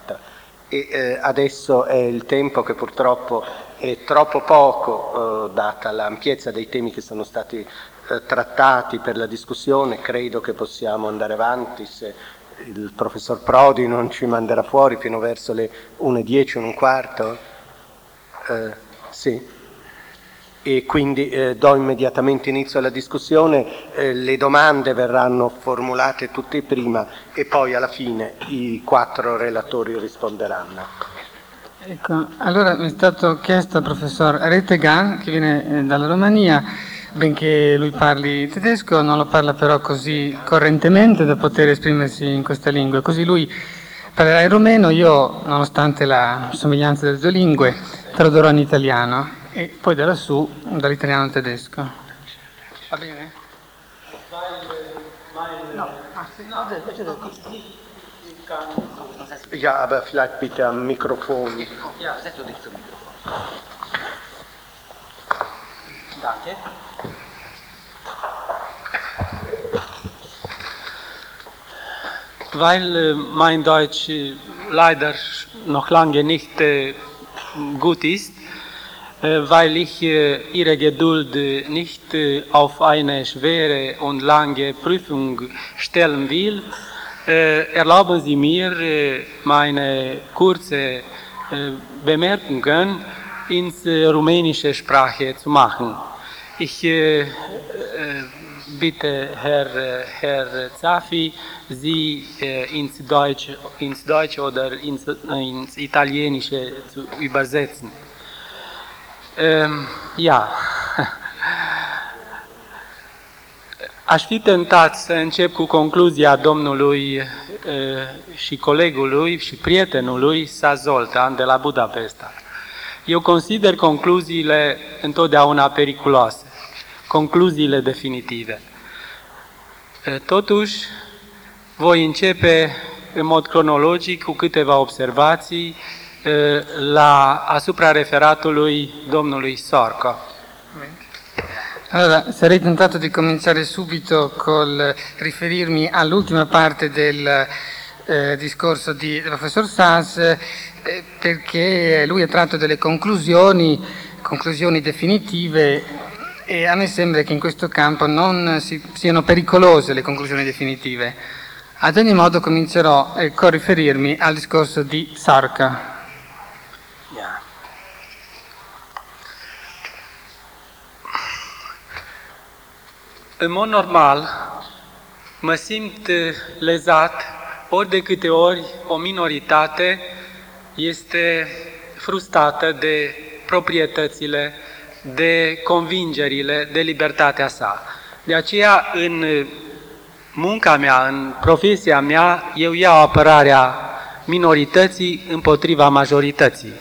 volta. E adesso è il tempo che purtroppo è troppo poco, data l'ampiezza dei temi che sono stati trattati per la discussione. Credo che possiamo andare avanti se il professor Prodi non ci manderà fuori fino verso le 1:10, 1:15. Sì. E quindi do immediatamente inizio alla discussione, le domande verranno formulate tutte prima e poi alla fine i 4 relatori risponderanno. Ecco, allora mi è stato chiesto al professor Rettegan, che viene dalla Romania, benché lui parli tedesco, non lo parla però così correntemente da poter esprimersi in questa lingua, così lui parlerà in rumeno, io nonostante la somiglianza delle due lingue tradurrò in italiano. E poi da lassù dall'italiano al tedesco. Va bene? Ja, aber vielleicht bitte am Mikrofon. Ja, setz dich zum Mikrofon. Danke. Weil mein Deutsch leider noch lange nicht gut ist, weil ich Ihre Geduld nicht auf eine schwere und lange Prüfung stellen will, erlauben Sie mir, meine kurze Bemerkungen ins rumänische Sprache zu machen. Ich bitte Herr Zaffi, Sie ins Deutsche oder ins Italienische zu übersetzen. Ja, aș fi tentat să încep cu concluzia domnului și colegului și prietenului Sazoltan de la Budapesta. Eu consider concluziile întotdeauna periculoase, concluziile definitive. Totuși, voi începe în mod cronologic cu câteva observații asupra referatului domnului Sorco. Allora, sarei tentato di cominciare subito col riferirmi all'ultima parte del discorso del professor Sas, perché lui ha tratto delle conclusioni definitive, e a me sembra che in questo campo non siano pericolose le conclusioni definitive. Ad ogni modo comincerò con riferirmi al discorso di Sarka. În mod normal, mă simt lezat ori de câte ori o minoritate este frustrată de proprietățile, de convingerile, de libertatea sa. De aceea, în munca mea, în profesia mea, eu iau apărarea minorității împotriva majorității.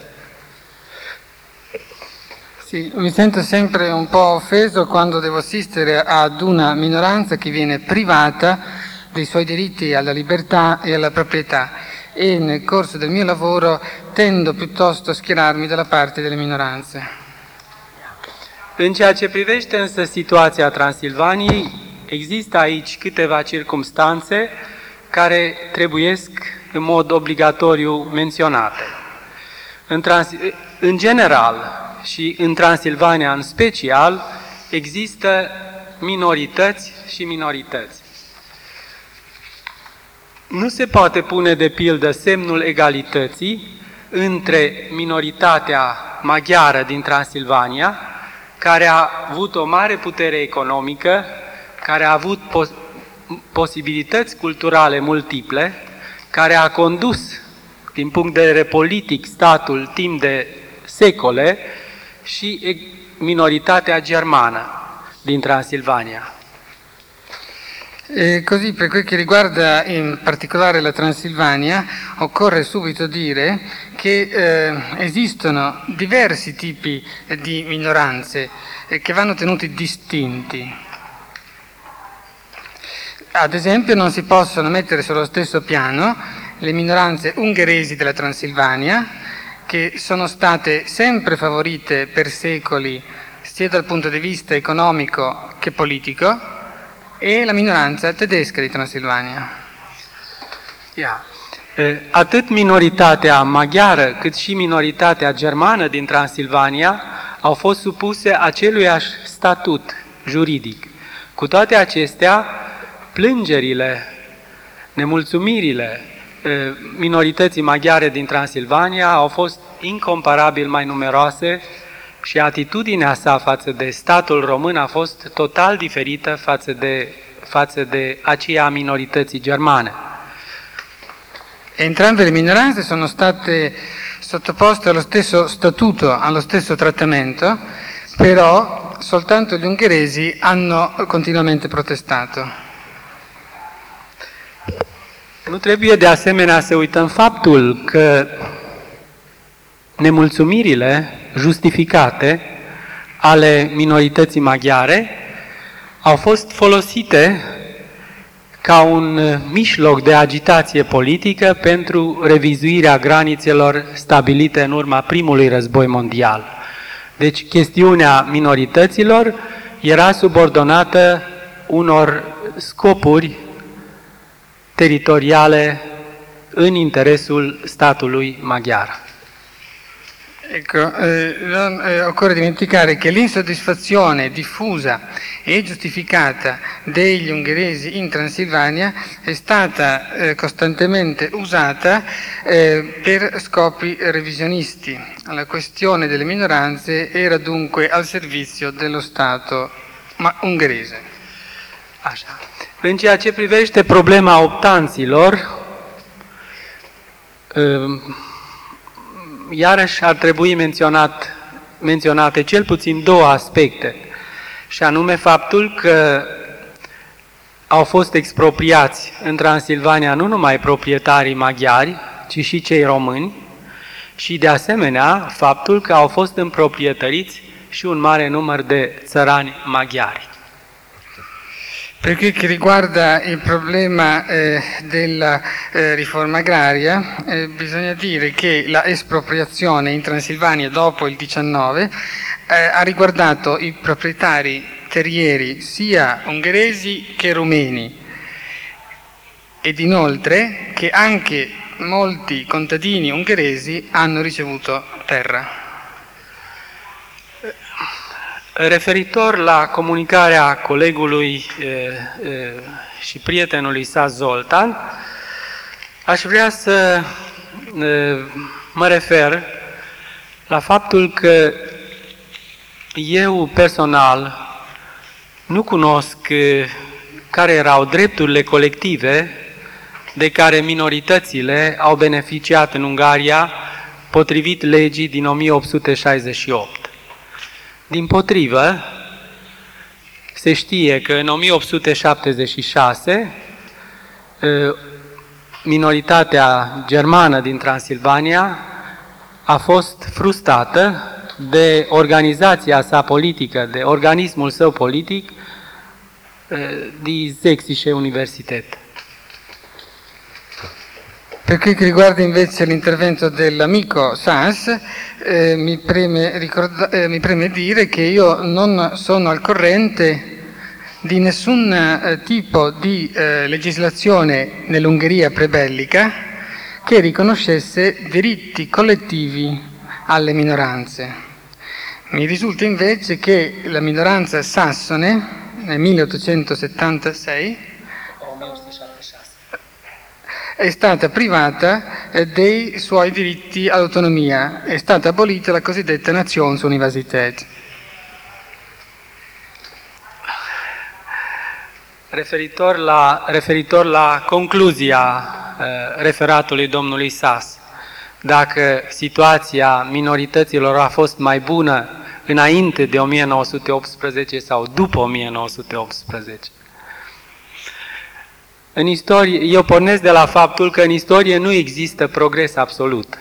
Sì, mi sento sempre un po' offeso quando devo assistere ad una minoranza che viene privata dei suoi diritti alla libertà e alla proprietà, e nel corso del mio lavoro tendo piuttosto a schierarmi dalla parte delle minoranze. În ceea ce privește însă situația Transilvaniei, există aici câteva circumstanțe care trebuiesc în mod obligatoriu menționate. În general, și în Transilvania în special, există minorități și minorități. Nu se poate pune de pildă semnul egalității între minoritatea maghiară din Transilvania, care a avut o mare putere economică, care a avut posibilități culturale multiple, care a condus, din punct de vedere politic, statul timp de secole, și minoritatea germană din Transilvania. Così, per quel che riguarda in particolare la Transilvania, occorre subito dire che esistono diversi tipi di minoranze che vanno tenuti distinti. Ad esempio, non si possono mettere sullo stesso piano le minoranze ungheresi della Transilvania, che sono state sempre favorite per secoli sia dal punto di vista economico che politico, e la minoranza tedesca di Transilvania. Ja. Atât minoritatea maghiară cât și minoritatea germană din Transilvania au fost supuse aceluiași statut juridic. Cu toate acestea, plângerile, nemulțumirile minorității maghiare din Transilvania au fost incomparabil mai numeroase și atitudinea sa față de statul român a fost total diferită față de aceea a minorității germane. Entrambe le minoranze sono state sottoposte allo stesso statuto, allo stesso trattamento, però soltanto gli ungheresi hanno continuamente protestato. Nu trebuie de asemenea să uităm faptul că nemulțumirile justificate ale minorității maghiare au fost folosite ca un mijloc de agitație politică pentru revizuirea granițelor stabilite în urma primului război mondial. Deci chestiunea minorităților era subordonată unor scopuri teritoriale în interesul statului maghiar. Ecco, non occorre dimenticare che l'insoddisfazione diffusa e giustificata degli ungheresi in Transilvania è stata costantemente usata per scopi revisionisti. La questione delle minoranze era dunque al servizio dello Stato ungherese. Așa. În ceea ce privește problema optanților, iarăși ar trebui menționate cel puțin două aspecte, și anume faptul că au fost expropriați în Transilvania nu numai proprietarii maghiari, ci și cei români, și de asemenea faptul că au fost împroprietăriți și un mare număr de țărani maghiari. Per quel che riguarda il problema della riforma agraria, bisogna dire che la espropriazione in Transilvania dopo il 19 ha riguardato i proprietari terrieri sia ungheresi che rumeni ed inoltre che anche molti contadini ungheresi hanno ricevuto terra. Referitor la comunicarea colegului și prietenului sa Zoltan, aș vrea să mă refer la faptul că eu personal nu cunosc care erau drepturile colective de care minoritățile au beneficiat în Ungaria potrivit legii din 1868. Dimpotrivă, se știe că în 1876 minoritatea germană din Transilvania a fost frustrată de organizația sa politică, de organismul său politic, Die Sächsische Universität. Per quel che riguarda invece l'intervento dell'amico Sass, mi preme dire che io non sono al corrente di nessun tipo di legislazione nell'Ungheria prebellica che riconoscesse diritti collettivi alle minoranze. Mi risulta invece che la minoranza sassone nel 1876 è stata privata dei suoi diritti all'autonomia, è stata abolita la cosiddetta Nationsuniversität. Referitor la concluzia referatului domnului Sass, dacă situația minorităților a fost mai bună înainte de 1918 sau după 1918. În istorie, eu pornesc de la faptul că în istorie nu există progres absolut.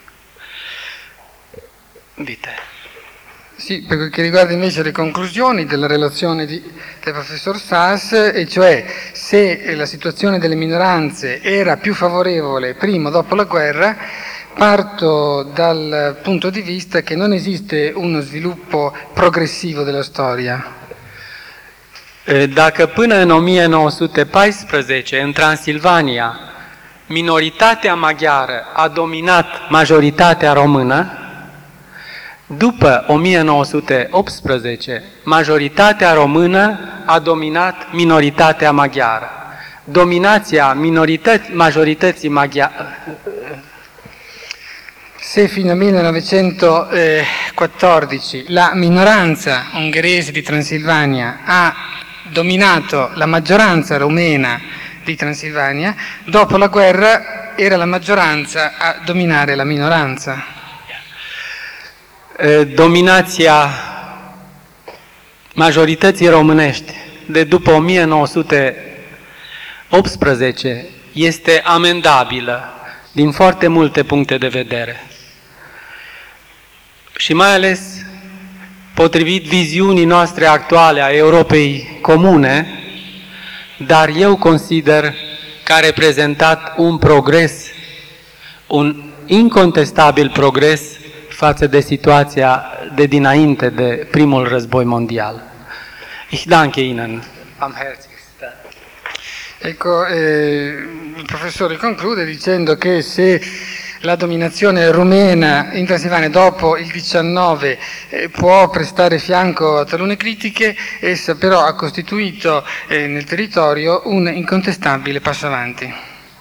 Vite. Sì, per quel che riguarda invece le conclusioni della relazione del professor Sass, e cioè se la situazione delle minoranze era più favorevole prima o dopo la guerra, parto dal punto di vista che non esiste uno sviluppo progressivo della storia. Dacă până în 1914 în Transilvania minoritatea maghiară a dominat majoritatea română, după 1918, majoritatea română a dominat minoritatea maghiară. Dominația majorității maghiare. Se fino al 1914 la minoranza ungherese di Transilvania ha dominato la maggioranza rumena di Transilvania, dopo la guerra era la maggioranza a dominare la minoranza. Dominația majorității românești de după 1918 este amendabilă din foarte multe puncte de vedere. Și mai ales potrivit viziunii noastre actuale a Europei comune, dar eu consider că a reprezentat un progres, un incontestabil progres față de situația de dinainte de primul război mondial. Ich danke Ihnen am herzlichsten. Ecco, il professore conclude dicendo che se la dominazione rumena in Transilvania dopo il 19 può prestare fianco a talune critiche, essa però ha costituito nel territorio un incontestabile passo avanti.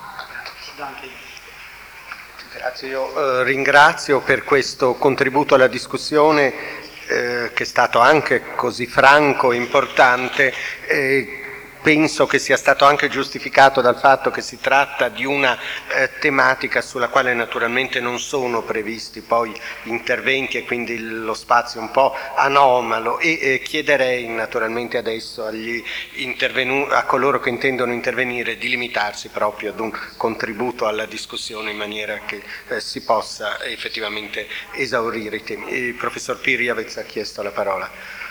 Grazie, io ringrazio per questo contributo alla discussione che è stato anche così franco e importante. Penso che sia stato anche giustificato dal fatto che si tratta di una tematica sulla quale naturalmente non sono previsti poi interventi e quindi lo spazio è un po' anomalo e chiederei naturalmente adesso a coloro che intendono intervenire di limitarsi proprio ad un contributo alla discussione in maniera che si possa effettivamente esaurire i temi. Il professor Pirjavec ha chiesto la parola.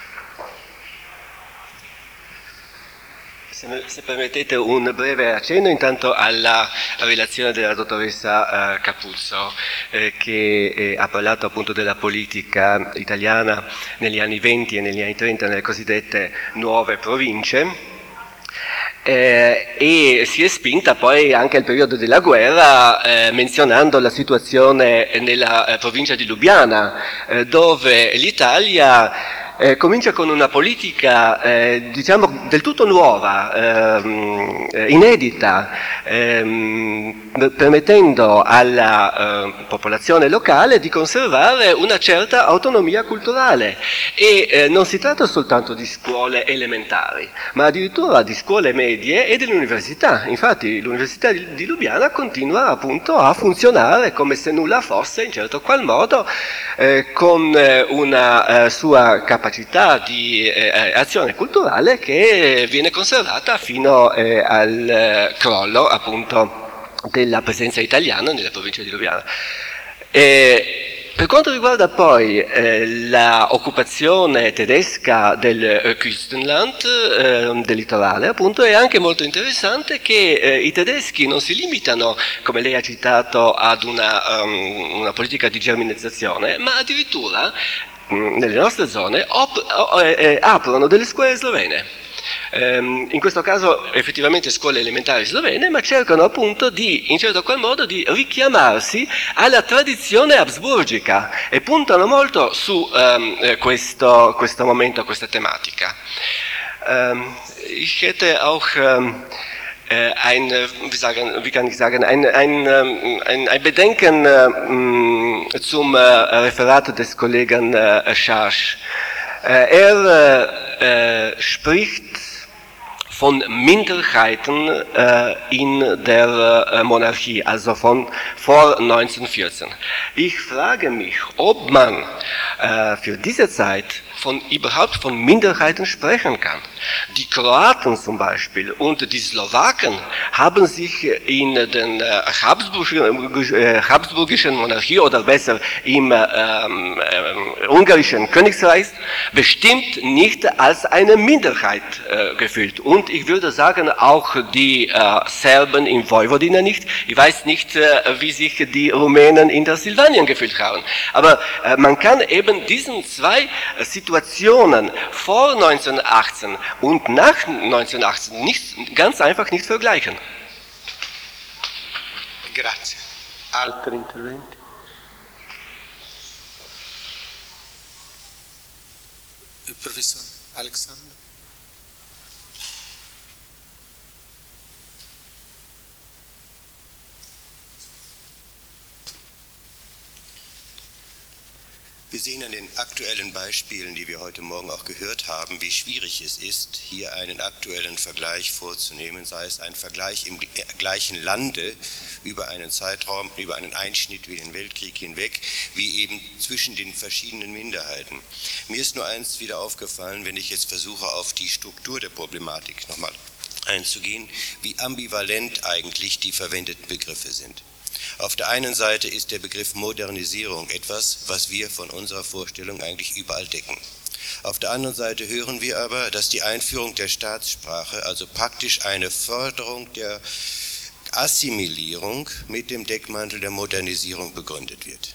Se permettete un breve accenno intanto alla relazione della dottoressa Capuzzo che ha parlato appunto della politica italiana negli anni 20 e negli anni 30 nelle cosiddette nuove province e si è spinta poi anche al periodo della guerra menzionando la nella provincia di Lubiana dove l'Italia comincia con una politica diciamo del tutto nuova, inedita, permettendo alla popolazione locale di conservare una certa autonomia culturale e non si tratta soltanto di scuole elementari, ma addirittura di scuole medie e dell'università. Infatti l'Università di Lubiana continua appunto a funzionare come se nulla fosse in certo qual modo con una sua capacità di azione culturale che viene conservata fino al crollo appunto della presenza italiana nella provincia di Lubiana. Per quanto riguarda poi l'occupazione tedesca del Küstenland, del litorale, appunto, è anche molto interessante che i tedeschi non si limitano, come lei ha citato, ad una politica di germanizzazione, ma addirittura nelle nostre zone aprono delle scuole slovene. In questo caso effettivamente scuole elementari slovene, ma cercano appunto in certo qual modo di richiamarsi alla tradizione habsburgica e puntano molto su questo momento, questa tematica. Ich hätte auch ein Bedenken zum Referat des Kollegen Schaasch. Spricht von Minderheiten in der Monarchie, also von vor 1914. Ich frage mich, ob man für diese Zeit überhaupt von Minderheiten sprechen kann. Die Kroaten zum Beispiel und die Slowaken haben sich in den habsburgischen Monarchie oder besser im ungarischen Königreich bestimmt nicht als eine Minderheit gefühlt. Und ich würde sagen, auch die Serben in Vojvodina nicht. Ich weiß nicht, wie sich die Rumänen in Transilvanien gefühlt haben. Aber man kann eben diesen zwei Situationen vor 1918 und nach 1918 ganz einfach nicht vergleichen. Grazie. Altri interventi? Il professor Alexander. Wir sehen an den aktuellen Beispielen, die wir heute Morgen auch gehört haben, wie schwierig es ist, hier einen aktuellen Vergleich vorzunehmen, sei es ein Vergleich im gleichen Lande über einen Zeitraum, über einen Einschnitt wie den Weltkrieg hinweg, wie eben zwischen den verschiedenen Minderheiten. Mir ist nur eins wieder aufgefallen, wenn ich jetzt versuche, auf die Struktur der Problematik nochmal einzugehen, wie ambivalent eigentlich die verwendeten Begriffe sind. Auf der einen Seite ist der Begriff Modernisierung etwas, was wir von unserer Vorstellung eigentlich überall decken. Auf der anderen Seite hören wir aber, dass die Einführung der Staatssprache, also praktisch eine Förderung der Assimilierung mit dem Deckmantel der Modernisierung begründet wird.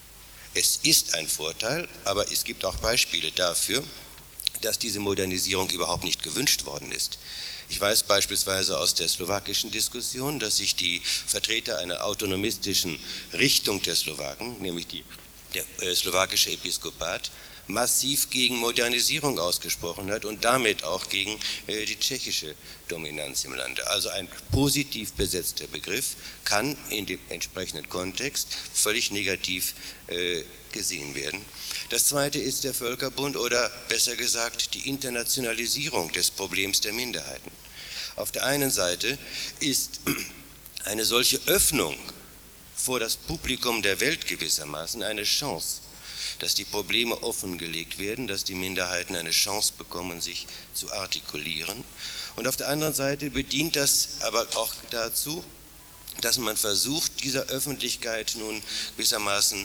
Es ist ein Vorteil, aber es gibt auch Beispiele dafür, dass diese Modernisierung überhaupt nicht gewünscht worden ist. Ich weiß beispielsweise aus der slowakischen Diskussion, dass sich die Vertreter einer autonomistischen Richtung der Slowaken, nämlich der slowakische Episkopat, massiv gegen Modernisierung ausgesprochen hat und damit auch gegen die tschechische Dominanz im Lande. Also ein positiv besetzter Begriff kann in dem entsprechenden Kontext völlig negativ gesehen werden. Das zweite ist der Völkerbund oder besser gesagt die Internationalisierung des Problems der Minderheiten. Auf der einen Seite ist eine solche Öffnung vor das Publikum der Welt gewissermaßen eine Chance, dass die Probleme offengelegt werden, dass die Minderheiten eine Chance bekommen, sich zu artikulieren. Und auf der anderen Seite bedient das aber auch dazu, dass man versucht, dieser Öffentlichkeit nun gewissermaßen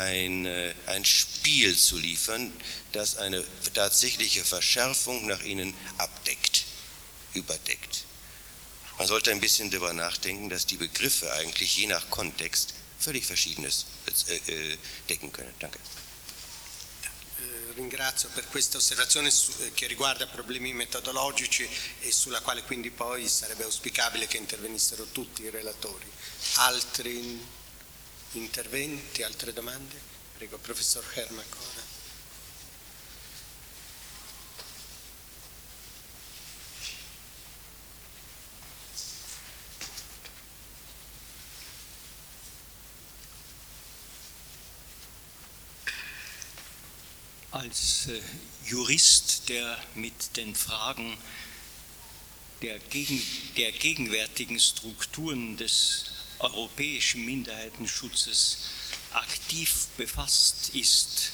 ein Spiel zu liefern, das eine tatsächliche Verschärfung nach innen abdeckt, überdeckt. Man sollte ein bisschen darüber nachdenken, dass die Begriffe eigentlich je nach Kontext völlig Verschiedenes decken können. Danke. Ringrazio per questa osservazione che riguarda problemi metodologici e sulla quale quindi poi sarebbe auspicabile che intervenissero tutti i relatori. Altri interventi, altre domande? Prego, professor Hermak. Als Jurist, der mit den Fragen der gegenwärtigen Strukturen des europäischen Minderheitenschutzes aktiv befasst ist,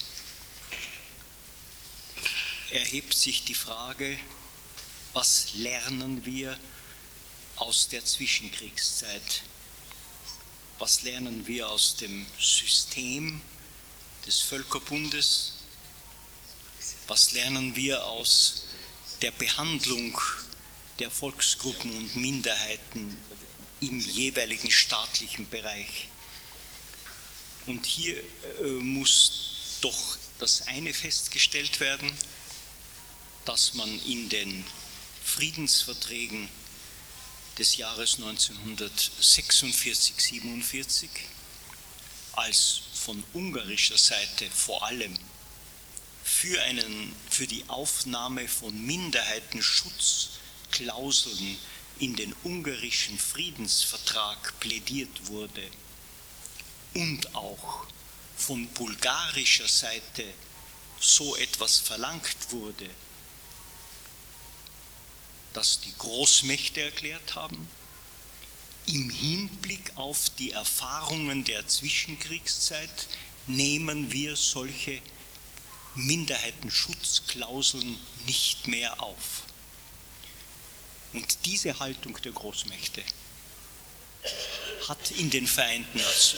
erhebt sich die Frage, was lernen wir aus der Zwischenkriegszeit? Was lernen wir aus dem System des Völkerbundes? Was lernen wir aus der Behandlung der Volksgruppen und Minderheiten im jeweiligen staatlichen Bereich? Und hier muss doch das eine festgestellt werden, dass man in den Friedensverträgen des Jahres 1946-47 als von ungarischer Seite vor allem für die Aufnahme von Minderheitenschutzklauseln in den ungarischen Friedensvertrag plädiert wurde und auch von bulgarischer Seite so etwas verlangt wurde, das die Großmächte erklärt haben, im Hinblick auf die Erfahrungen der Zwischenkriegszeit nehmen wir solche Minderheitenschutzklauseln nicht mehr auf. Und diese Haltung der Großmächte hat in den Vereinten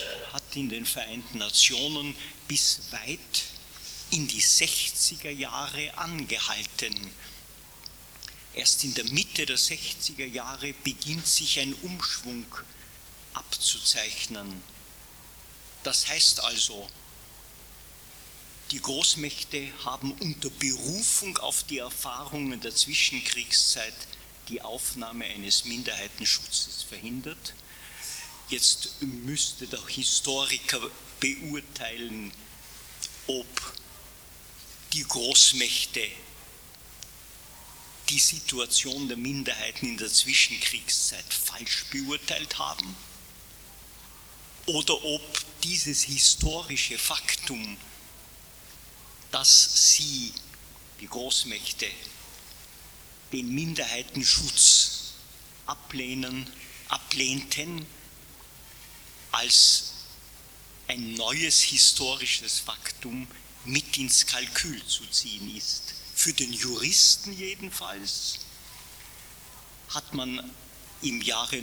Nationen bis weit in die 60er Jahre angehalten. Erst in der Mitte der 60er Jahre beginnt sich ein Umschwung abzuzeichnen. Das heißt also, die Großmächte haben unter Berufung auf die Erfahrungen der Zwischenkriegszeit die Aufnahme eines Minderheitenschutzes verhindert. Jetzt müsste der Historiker beurteilen, ob die Großmächte die Situation der Minderheiten in der Zwischenkriegszeit falsch beurteilt haben oder ob dieses historische Faktum, dass sie, die Großmächte, den Minderheitenschutz ablehnten, als ein neues historisches Faktum mit ins Kalkül zu ziehen ist. Für den Juristen jedenfalls hat man im Jahre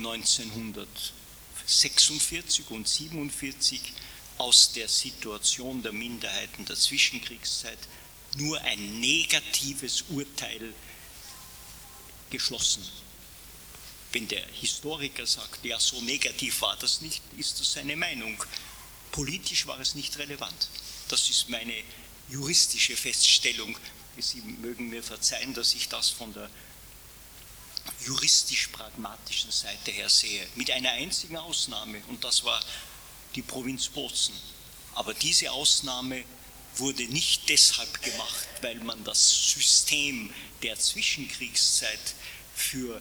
1946 und 1947 aus der Situation der Minderheiten der Zwischenkriegszeit nur ein negatives Urteil geschlossen. Wenn der Historiker sagt, ja, so negativ war das nicht, ist das seine Meinung. Politisch war es nicht relevant. Das ist meine juristische Feststellung. Sie mögen mir verzeihen, dass ich das von der juristisch-pragmatischen Seite her sehe. Mit einer einzigen Ausnahme, und das war die Provinz Bozen. Aber diese Ausnahme wurde nicht deshalb gemacht, weil man das System der Zwischenkriegszeit für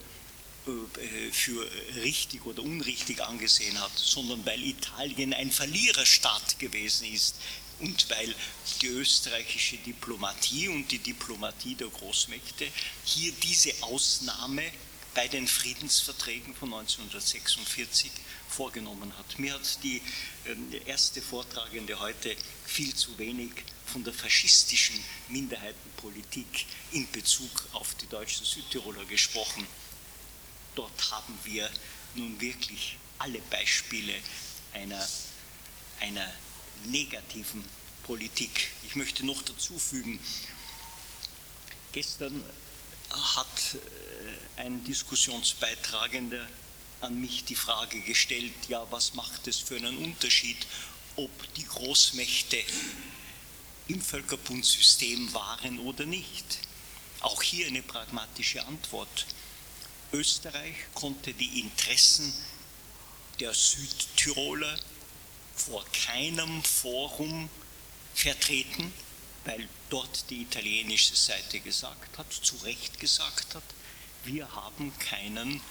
richtig oder unrichtig angesehen hat, sondern weil Italien ein Verliererstaat gewesen ist und weil die österreichische Diplomatie und die Diplomatie der Großmächte hier diese Ausnahme bei den Friedensverträgen von 1946 vorgenommen hat. Mir hat die erste Vortragende heute viel zu wenig von der faschistischen Minderheitenpolitik in Bezug auf die deutschen Südtiroler gesprochen. Dort haben wir nun wirklich alle Beispiele einer negativen Politik. Ich möchte noch dazu fügen, gestern hat ein Diskussionsbeitragender an mich die Frage gestellt, ja, was macht es für einen Unterschied, ob die Großmächte im Völkerbundsystem waren oder nicht? Auch hier eine pragmatische Antwort. Österreich konnte die Interessen der Südtiroler vor keinem Forum vertreten, weil dort die italienische Seite gesagt hat, zu Recht gesagt hat, wir haben keine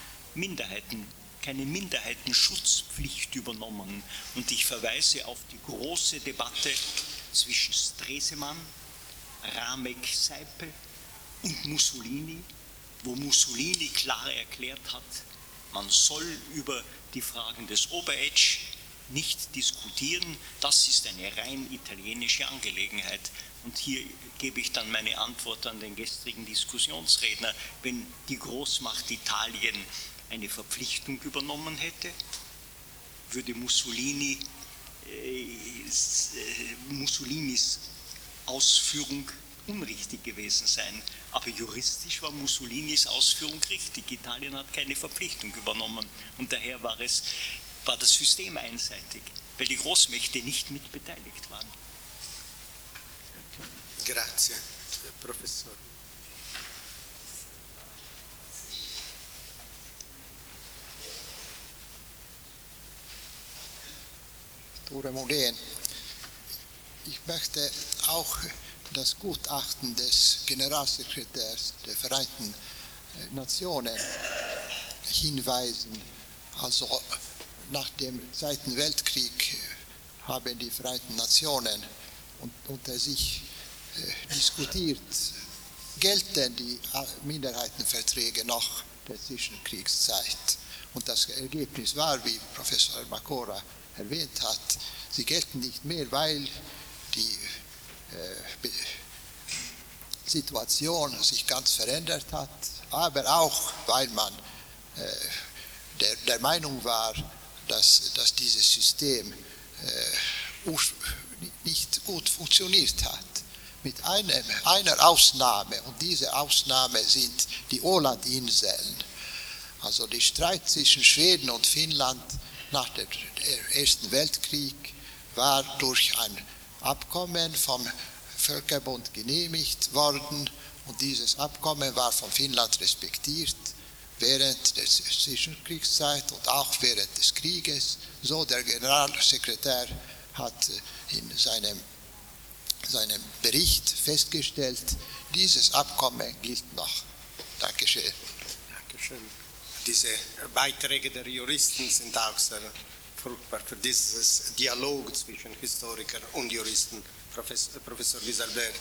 Minderheitenschutzpflicht übernommen. Und ich verweise auf die große Debatte zwischen Stresemann, Ramek-Seipel und Mussolini, wo Mussolini klar erklärt hat, man soll über die Fragen des Oberetsch nicht diskutieren, das ist eine rein italienische Angelegenheit. Und hier gebe ich dann meine Antwort an den gestrigen Diskussionsredner. Wenn die Großmacht Italien eine Verpflichtung übernommen hätte, würde Mussolinis Ausführung unrichtig gewesen sein. Aber juristisch war Mussolinis Ausführung richtig. Italien hat keine Verpflichtung übernommen und daher war das System einseitig, weil die Großmächte nicht mit beteiligt waren. Grazie, Professor. Tore Modén. Ich möchte auch das Gutachten des Generalsekretärs der Vereinten Nationen hinweisen. Also nach dem Zweiten Weltkrieg haben die Vereinten Nationen unter sich diskutiert, gelten die Minderheitenverträge nach der Zwischenkriegszeit. Und das Ergebnis war, wie Professor Macora erwähnt hat, sie gelten nicht mehr, weil die Situation sich ganz verändert hat, aber auch, weil man der Meinung war, dass dieses System nicht gut funktioniert hat. Mit einer Ausnahme, und diese Ausnahme sind die Ålandinseln. Also der Streit zwischen Schweden und Finnland nach dem Ersten Weltkrieg war durch ein Abkommen vom Völkerbund genehmigt worden und dieses Abkommen war von Finnland respektiert während der Zwischenkriegszeit und auch während des Krieges. So, der Generalsekretär hat in seinem Bericht festgestellt, dieses Abkommen gilt noch. Dankeschön. Dankeschön. Diese Beiträge der Juristen sind auch sehr fruchtbar für dieses Dialog zwischen Historikern und Juristen. Professor Wieselbert.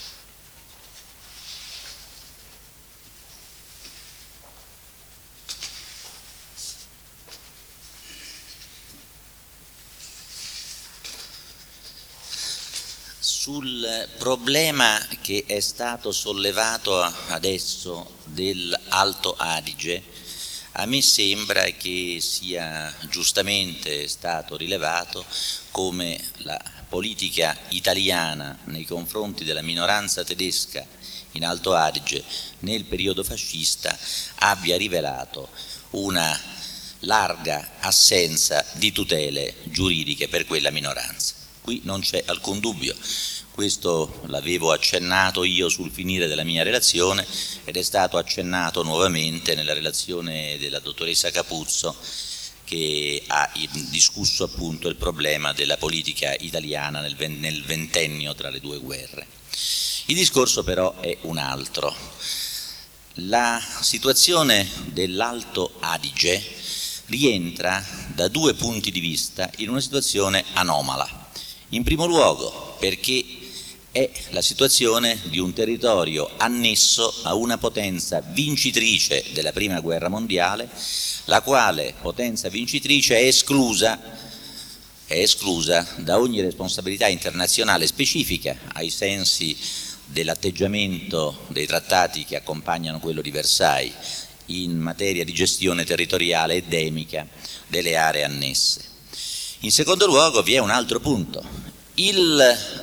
Sul problema che è stato sollevato adesso dell'Alto Adige, a me sembra che sia giustamente stato rilevato come la politica italiana nei confronti della minoranza tedesca in Alto Adige nel periodo fascista abbia rivelato una larga assenza di tutele giuridiche per quella minoranza. Qui non c'è alcun dubbio. Questo l'avevo accennato io sul finire della mia relazione ed è stato accennato nuovamente nella relazione della dottoressa Capuzzo, che ha discusso appunto il problema della politica italiana nel ventennio tra le due guerre. Il discorso però è un altro. La situazione dell'Alto Adige rientra da due punti di vista in una situazione anomala. In primo luogo perché è la situazione di un territorio annesso a una potenza vincitrice della Prima Guerra Mondiale, la quale potenza vincitrice è esclusa da ogni responsabilità internazionale specifica ai sensi dell'atteggiamento dei trattati che accompagnano quello di Versailles in materia di gestione territoriale endemica delle aree annesse. In secondo luogo vi è un altro punto. Il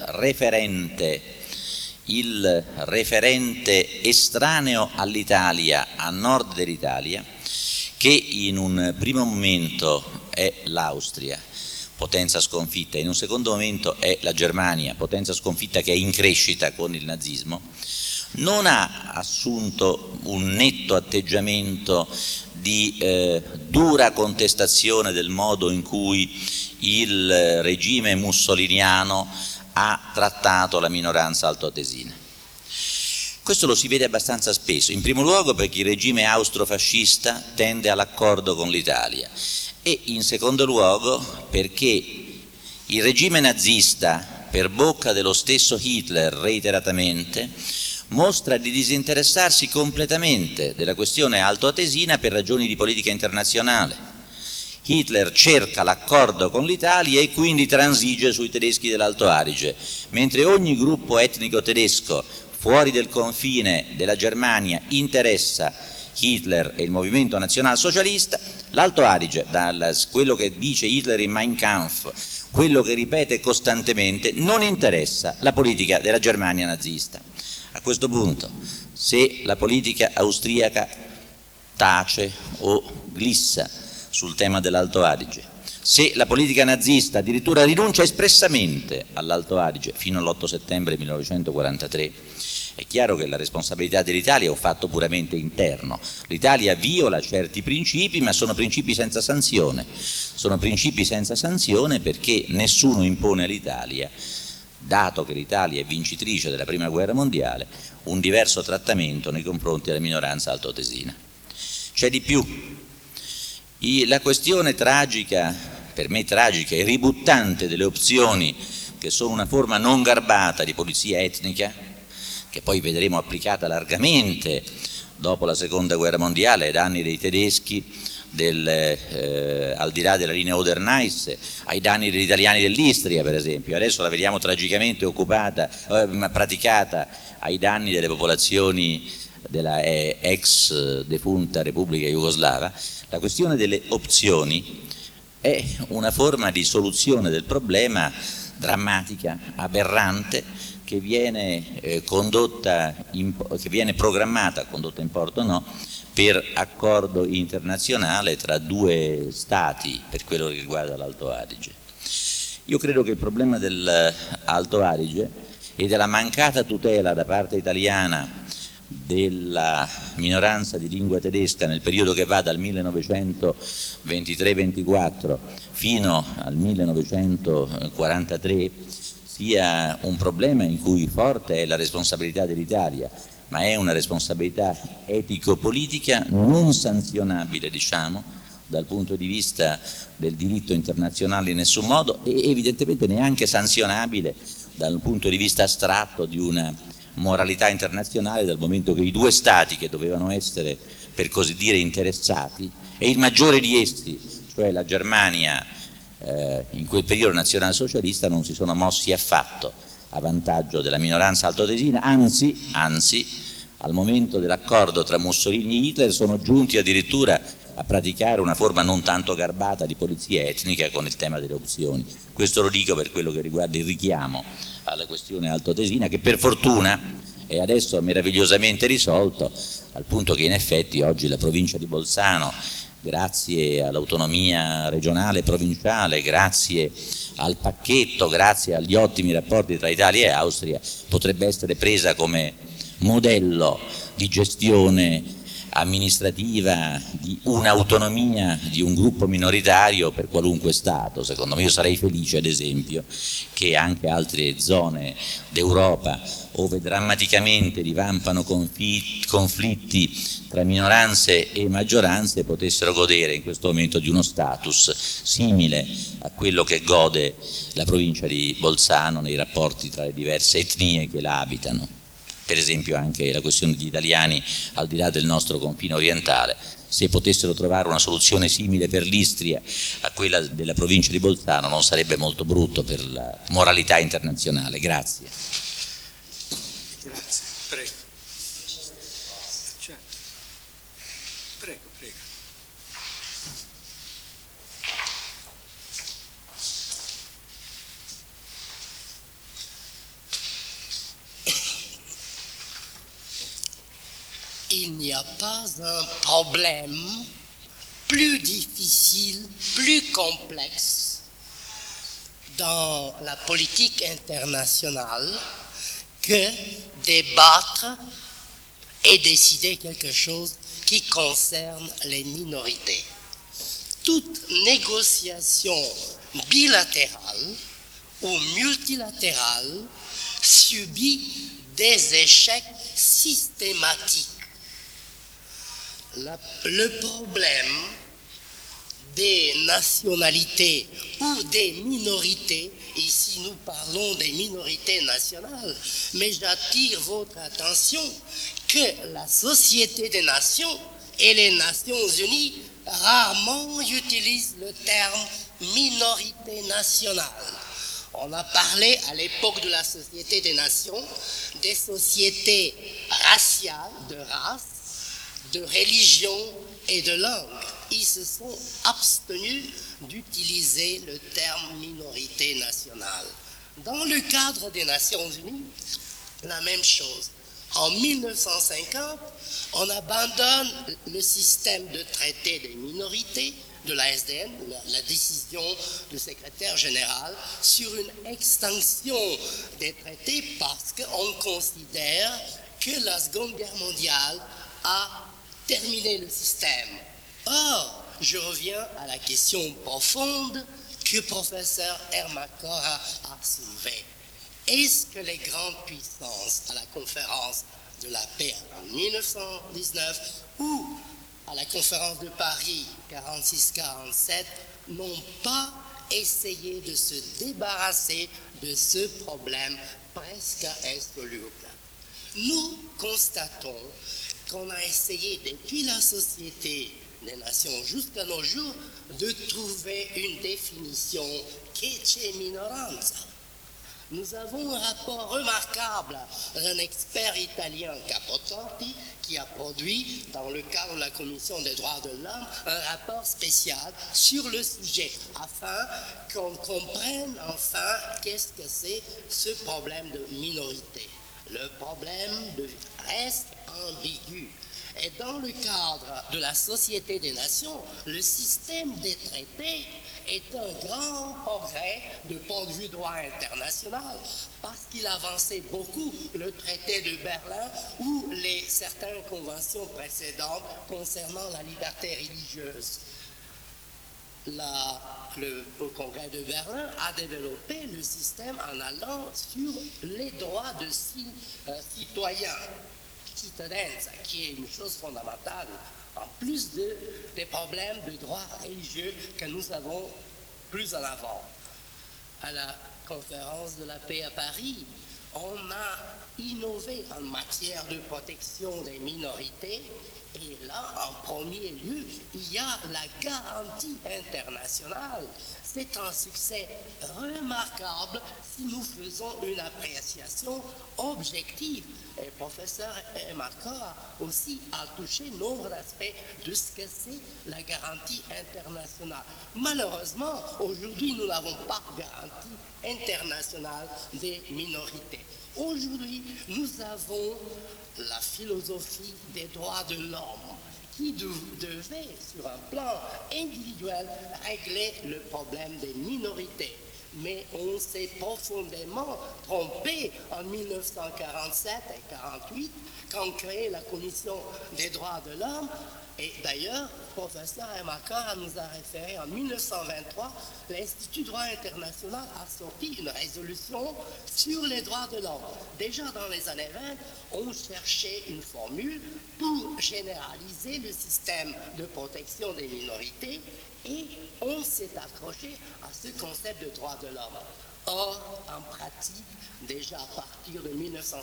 referente estraneo all'Italia, a nord dell'Italia, che in un primo momento è l'Austria, potenza sconfitta, in un secondo momento è la Germania, potenza sconfitta che è in crescita con il nazismo, non ha assunto un netto atteggiamento di dura contestazione del modo in cui il regime mussoliniano ha trattato la minoranza altoatesina. Questo lo si vede abbastanza spesso, in primo luogo perché il regime austrofascista tende all'accordo con l'Italia e in secondo luogo perché il regime nazista, per bocca dello stesso Hitler reiteratamente, mostra di disinteressarsi completamente della questione altoatesina per ragioni di politica internazionale. Hitler cerca l'accordo con l'Italia e quindi transige sui tedeschi dell'Alto Adige, mentre ogni gruppo etnico tedesco fuori del confine della Germania interessa Hitler e il movimento nazionalsocialista, l'Alto Adige, quello che dice Hitler in Mein Kampf, quello che ripete costantemente, non interessa la politica della Germania nazista. A questo punto, se la politica austriaca tace o glissa sul tema dell'Alto Adige, se la politica nazista addirittura rinuncia espressamente all'Alto Adige fino all'8 settembre 1943, è chiaro che la responsabilità dell'Italia è un fatto puramente interno. L'Italia viola certi principi, ma sono principi senza sanzione. Sono principi senza sanzione perché nessuno impone all'Italia, dato che l'Italia è vincitrice della Prima Guerra Mondiale, un diverso trattamento nei confronti della minoranza altoatesina. C'è di più. La questione tragica, per me tragica e ributtante delle opzioni che sono una forma non garbata di polizia etnica, che poi vedremo applicata largamente dopo la Seconda Guerra Mondiale ai danni dei tedeschi, al di là della linea Oder-Neisse, ai danni degli italiani dell'Istria per esempio, adesso la vediamo tragicamente praticata ai danni delle popolazioni della ex defunta Repubblica Jugoslava. La questione delle opzioni è una forma di soluzione del problema drammatica, aberrante, che viene programmata, condotta in porto o no, per accordo internazionale tra due stati per quello che riguarda l'Alto Adige. Io credo che il problema dell'Alto Adige e della mancata tutela da parte italiana della minoranza di lingua tedesca nel periodo che va dal 1923-24 fino al 1943 sia un problema in cui forte è la responsabilità dell'Italia, ma è una responsabilità etico-politica non sanzionabile, diciamo, dal punto di vista del diritto internazionale in nessun modo e evidentemente neanche sanzionabile dal punto di vista astratto di una moralità internazionale, dal momento che i due stati che dovevano essere, per così dire, interessati, e il maggiore di essi, cioè la Germania, in quel periodo nazionalsocialista, non si sono mossi affatto a vantaggio della minoranza altoatesina, anzi, al momento dell'accordo tra Mussolini e Hitler sono giunti addirittura a praticare una forma non tanto garbata di polizia etnica con il tema delle opzioni. Questo lo dico per quello che riguarda il richiamo alla questione altoatesina, che per fortuna è adesso meravigliosamente risolto, al punto che in effetti oggi la provincia di Bolzano, grazie all'autonomia regionale e provinciale, grazie al pacchetto, grazie agli ottimi rapporti tra Italia e Austria, potrebbe essere presa come modello di gestione amministrativa di un'autonomia di un gruppo minoritario per qualunque Stato. Secondo me, io sarei felice ad esempio che anche altre zone d'Europa, ove drammaticamente divampano conflitti tra minoranze e maggioranze, potessero godere in questo momento di uno status simile a quello che gode la provincia di Bolzano nei rapporti tra le diverse etnie che la abitano. Per esempio anche la questione degli italiani al di là del nostro confine orientale, se potessero trovare una soluzione simile per l'Istria a quella della provincia di Bolzano, non sarebbe molto brutto per la moralità internazionale. Grazie. Grazie. Prego. Certo. Prego. Il n'y a pas un problème plus difficile, plus complexe dans la politique internationale que débattre et décider quelque chose qui concerne les minorités. Toute négociation bilatérale ou multilatérale subit des échecs systématiques. Le problème des nationalités ou des minorités, ici nous parlons des minorités nationales, mais j'attire votre attention que la Société des Nations et les Nations Unies rarement utilisent le terme minorité nationale. On a parlé à l'époque de la Société des Nations des sociétés raciales, de race, de religion et de langue. Ils se sont abstenus d'utiliser le terme minorité nationale. Dans le cadre des Nations Unies, la même chose. En 1950, on abandonne le système de traité des minorités de la SDN, la décision du secrétaire général, sur une extension des traités parce qu'on considère que la Seconde Guerre mondiale a terminé le système. Or, je reviens à la question profonde que professeur Ermacora a soulevée. Est-ce que les grandes puissances à la conférence de la paix en 1919 ou à la conférence de Paris 46-47 n'ont pas essayé de se débarrasser de ce problème presque insoluble? Nous constatons qu'on a essayé depuis la Société des Nations jusqu'à nos jours de trouver une définition che c'è minoranza. Nous avons un rapport remarquable d'un expert italien, Capotorti, qui a produit, dans le cadre de la Commission des droits de l'homme, un rapport spécial sur le sujet, afin qu'on comprenne enfin qu'est-ce que c'est ce problème de minorité. Le problème reste ambigu. Et dans le cadre de la Société des Nations, le système des traités est un grand progrès de point de vue droit international parce qu'il avançait beaucoup le traité de Berlin ou certaines conventions précédentes concernant la liberté religieuse. Le Congrès de Berlin a développé le système en allant sur les droits de citoyens, qui est une chose fondamentale, en plus des problèmes de droits religieux que nous avons plus en avant. À la conférence de la paix à Paris, on a innové en matière de protection des minorités. Et là, en premier lieu, il y a la garantie internationale. C'est un succès remarquable si nous faisons une appréciation objective. Et le professeur Marcor aussi a touché nombre d'aspects de ce que c'est la garantie internationale. Malheureusement, aujourd'hui, nous n'avons pas de garantie internationale des minorités. Aujourd'hui, nous avons la philosophie des droits de l'homme qui devait, sur un plan individuel, régler le problème des minorités. Mais on s'est profondément trompé en 1947 et 1948 quand on créait la Commission des droits de l'homme. Et d'ailleurs, le professeur Marcor nous a référé en 1923, l'Institut droit international a sorti une résolution sur les droits de l'homme. Déjà dans les années 20, on cherchait une formule pour généraliser le système de protection des minorités et on s'est accroché à ce concept de droits de l'homme. Or, en pratique, déjà à partir de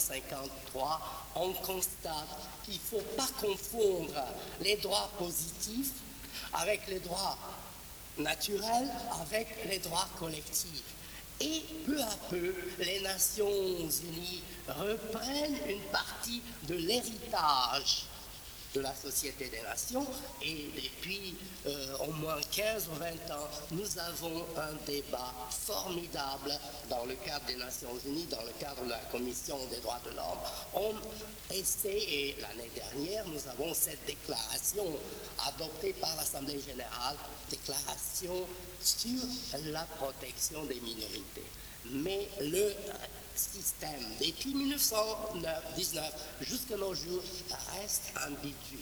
1953, on constate qu'il ne faut pas confondre les droits positifs avec les droits naturels, avec les droits collectifs. Et peu à peu, les Nations Unies reprennent une partie de l'héritage de la Société des Nations et depuis au moins 15 ou 20 ans, nous avons un débat formidable dans le cadre des Nations Unies, dans le cadre de la Commission des droits de l'homme. On essaie, et l'année dernière, nous avons cette déclaration adoptée par l'Assemblée générale, déclaration sur la protection des minorités. Mais le système, depuis 1919 jusqu'à nos jours, reste ambigu.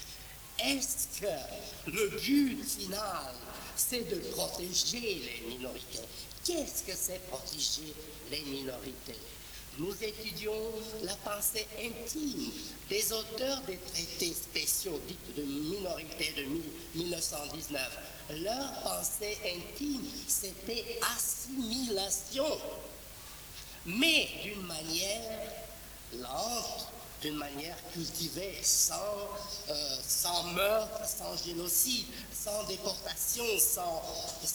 Est-ce que le but final, c'est de protéger les minorités? Qu'est-ce que c'est protéger les minorités? Nous étudions la pensée intime des auteurs des traités spéciaux dits de minorité de 1919. Leur pensée intime, c'était assimilation, mais d'une manière lente, d'une manière cultivée, sans meurtre, sans génocide, sans déportation, sans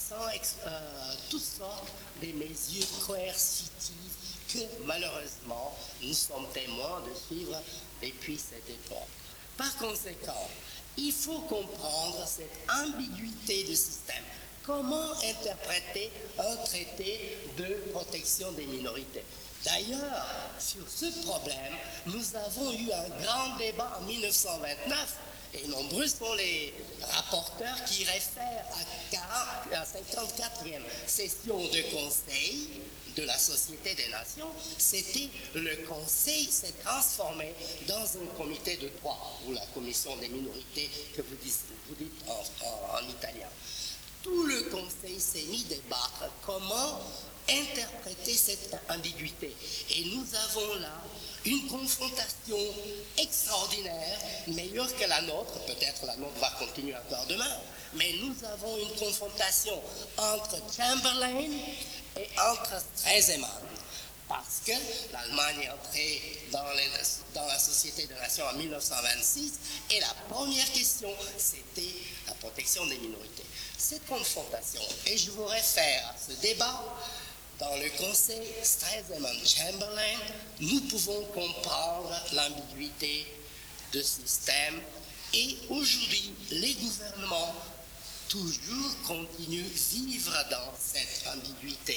toutes sortes de mesures coercitives que malheureusement nous sommes témoins de suivre depuis cette époque. Par conséquent, il faut comprendre cette ambiguïté de système. Comment interpréter un traité de protection des minorités? D'ailleurs, sur ce problème, nous avons eu un grand débat en 1929 et nombreux sont les rapporteurs qui réfèrent à la 54e session de conseil de la Société des Nations. C'était le conseil s'est transformé dans un comité de droit, ou la commission des minorités que vous dites en italien. Tout le conseil s'est mis à débattre comment interpréter cette ambiguïté. Et nous avons là une confrontation extraordinaire, meilleure que la nôtre, peut-être la nôtre va continuer encore demain, mais nous avons une confrontation entre Chamberlain et entre Stresemann. Parce que l'Allemagne est entrée dans la Société des Nations en 1926 et la première question, c'était la protection des minorités. Cette confrontation, et je vous réfère à ce débat, dans le conseil Stresemann-Chamberlain, nous pouvons comprendre l'ambiguïté de ce système et aujourd'hui, les gouvernements toujours continuent de vivre dans cette ambiguïté.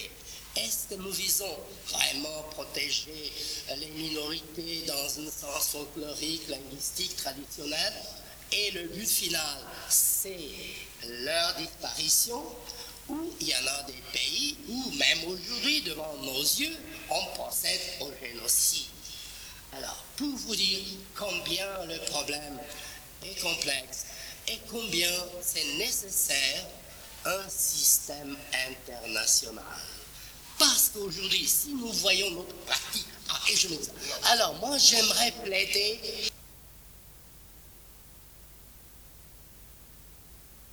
Est-ce que nous visons vraiment protéger les minorités dans un sens folklorique, linguistique, traditionnel, et le but final, c'est leur disparition, ou il y en a des pays où, même aujourd'hui, devant nos yeux, on procède au génocide. Alors, pour vous dire combien le problème est complexe et combien c'est nécessaire un système international. Parce qu'aujourd'hui, si nous voyons notre pratique, alors moi j'aimerais plaider